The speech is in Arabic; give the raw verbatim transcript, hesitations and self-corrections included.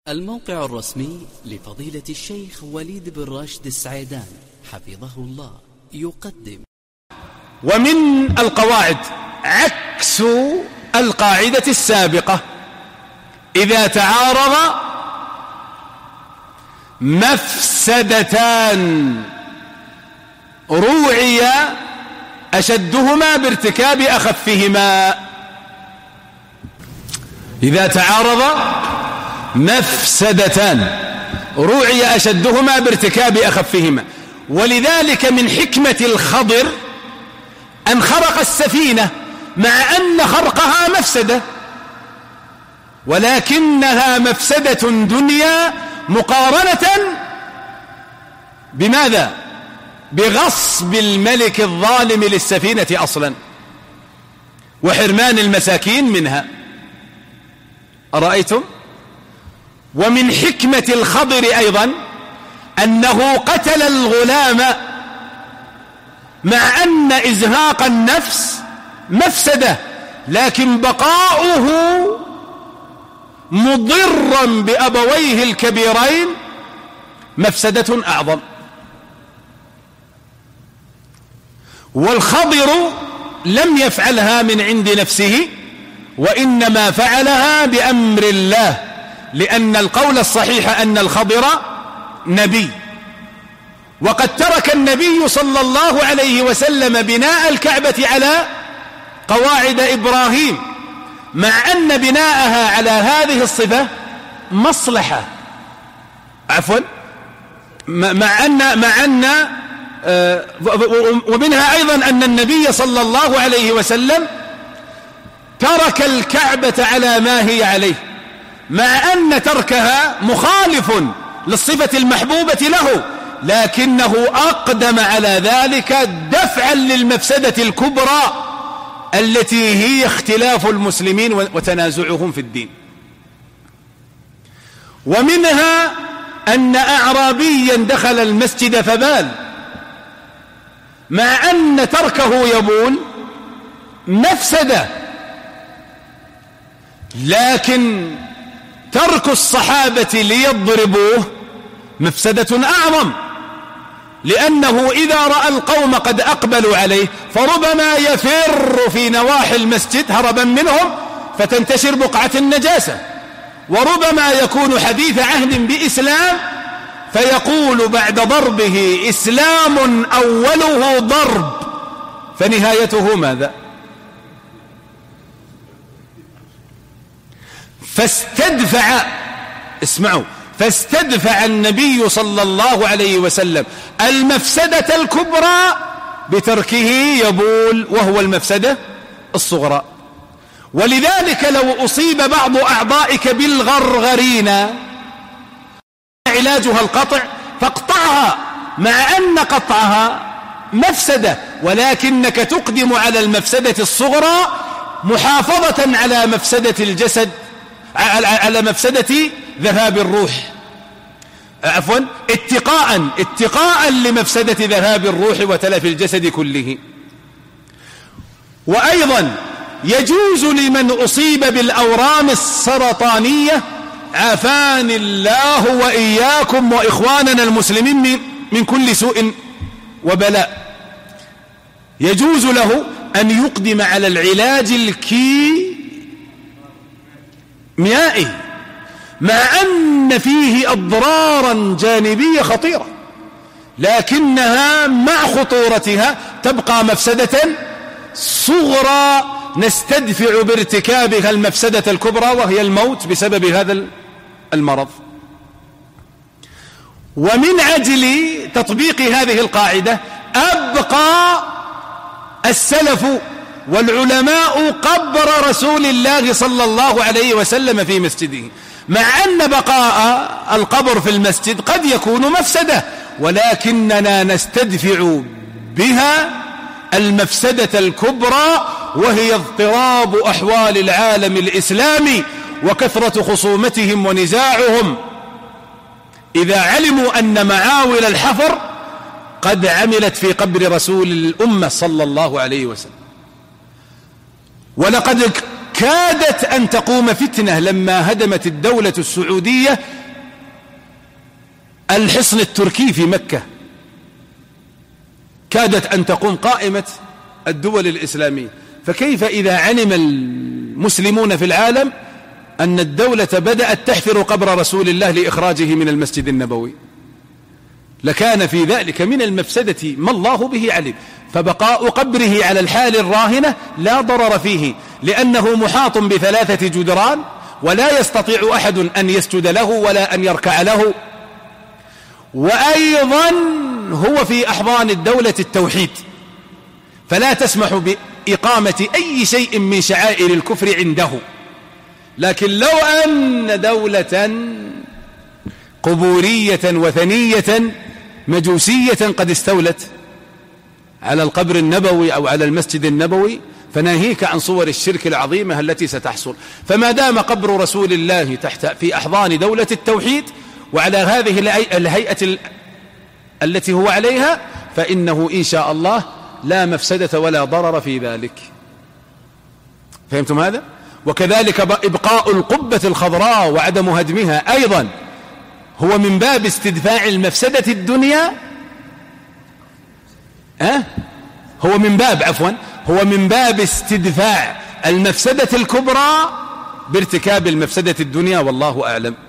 الموقع الرسمي لفضيلة الشيخ وليد بن راشد السعيدان حفظه الله يقدم. ومن القواعد عكس القاعدة السابقة: إذا تعارض مفسدتان روعي أشدهما بارتكاب أخفهما. إذا تعارض مفسدتان روعي أشدهما بارتكاب أخفهما. ولذلك من حكمة الخضر أن خرق السفينة مع أن خرقها مفسدة، ولكنها مفسدة دنيا مقارنة بماذا؟ بغصب الملك الظالم للسفينة أصلا وحرمان المساكين منها. أرأيتم؟ ومن حكمة الخضر أيضا أنه قتل الغلام مع أن إزهاق النفس مفسدة، لكن بقاؤه مضرا بأبويه الكبيرين مفسدة أعظم. والخضر لم يفعلها من عند نفسه، وإنما فعلها بأمر الله، لأن القول الصحيح أن الخضر نبي، وقد ترك النبي صلى الله عليه وسلم بناء الكعبة على قواعد إبراهيم، مع أن بناءها على هذه الصفة مصلحة. عفوا مع أن مع أن آه ومنها أيضا أن النبي صلى الله عليه وسلم ترك الكعبة على ما هي عليه، مع أن تركها مخالف للصفة المحبوبة له، لكنه أقدم على ذلك دفعا للمفسدة الكبرى التي هي اختلاف المسلمين وتنازعهم في الدين. ومنها أن أعرابيا دخل المسجد فبال، مع أن تركه يبول مفسدة، لكن ترك الصحابة ليضربوه مفسدة أعظم، لأنه إذا رأى القوم قد أقبلوا عليه فربما يفر في نواحي المسجد هربا منهم فتنتشر بقعة النجاسة، وربما يكون حديث عهد بإسلام فيقول بعد ضربه: إسلام أوله ضرب فنهايته ماذا؟ فاستدفع اسمعوا فاستدفع النبي صلى الله عليه وسلم المفسدة الكبرى بتركه يبول، وهو المفسدة الصغرى. ولذلك لو أصيب بعض أعضائك بالغرغرين علاجها القطع فاقطعها، مع أن قطعها مفسدة، ولكنك تقدم على المفسدة الصغرى محافظة على مفسدة الجسد، على مفسدة ذهاب الروح، عفوا اتقاء اتقاء لمفسدة ذهاب الروح وتلف الجسد كله. وأيضا يجوز لمن أصيب بالأورام السرطانية، عافاني الله وإياكم وإخواننا المسلمين من كل سوء وبلاء، يجوز له أن يقدم على العلاج الكيميائي، مع أن فيه أضرارا جانبية خطيرة، لكنها مع خطورتها تبقى مفسدة صغرى نستدفع بارتكابها المفسدة الكبرى، وهي الموت بسبب هذا المرض. ومن أجل تطبيق هذه القاعدة أبقى السلف والعلماء قبر رسول الله صلى الله عليه وسلم في مسجده، مع أن بقاء القبر في المسجد قد يكون مفسدة، ولكننا نستدفع بها المفسدة الكبرى، وهي اضطراب أحوال العالم الإسلامي وكثرة خصومتهم ونزاعهم. إذا علموا أن معاول الحفر قد عملت في قبر رسول الأمة صلى الله عليه وسلم، ولقد كادت أن تقوم فتنة لما هدمت الدولة السعودية الحصن التركي في مكة، كادت أن تقوم قائمة الدول الإسلامية. فكيف إذا علم المسلمون في العالم أن الدولة بدأت تحفر قبر رسول الله لإخراجه من المسجد النبوي؟ لكان في ذلك من المفسدة ما الله به علم. فبقاء قبره على الحال الراهنة لا ضرر فيه، لأنه محاط بثلاثة جدران ولا يستطيع أحد أن يسجد له ولا أن يركع له. وأيضا هو في أحضان الدولة التوحيد، فلا تسمح بإقامة أي شيء من شعائر الكفر عنده. لكن لو أن دولة قبورية وثنية مجوسية قد استولت على القبر النبوي أو على المسجد النبوي، فناهيك عن صور الشرك العظيمة التي ستحصل. فما دام قبر رسول الله تحت في أحضان دولة التوحيد وعلى هذه الهيئة التي هو عليها، فإنه إن شاء الله لا مفسدة ولا ضرر في ذلك. فهمتم هذا؟ وكذلك إبقاء القبة الخضراء وعدم هدمها أيضا هو من باب استدفاع المفسدة الدنيا أه؟ هو من باب عفوا هو من باب استدفاع المفسدة الكبرى بارتكاب المفسدة الدنيا، والله أعلم.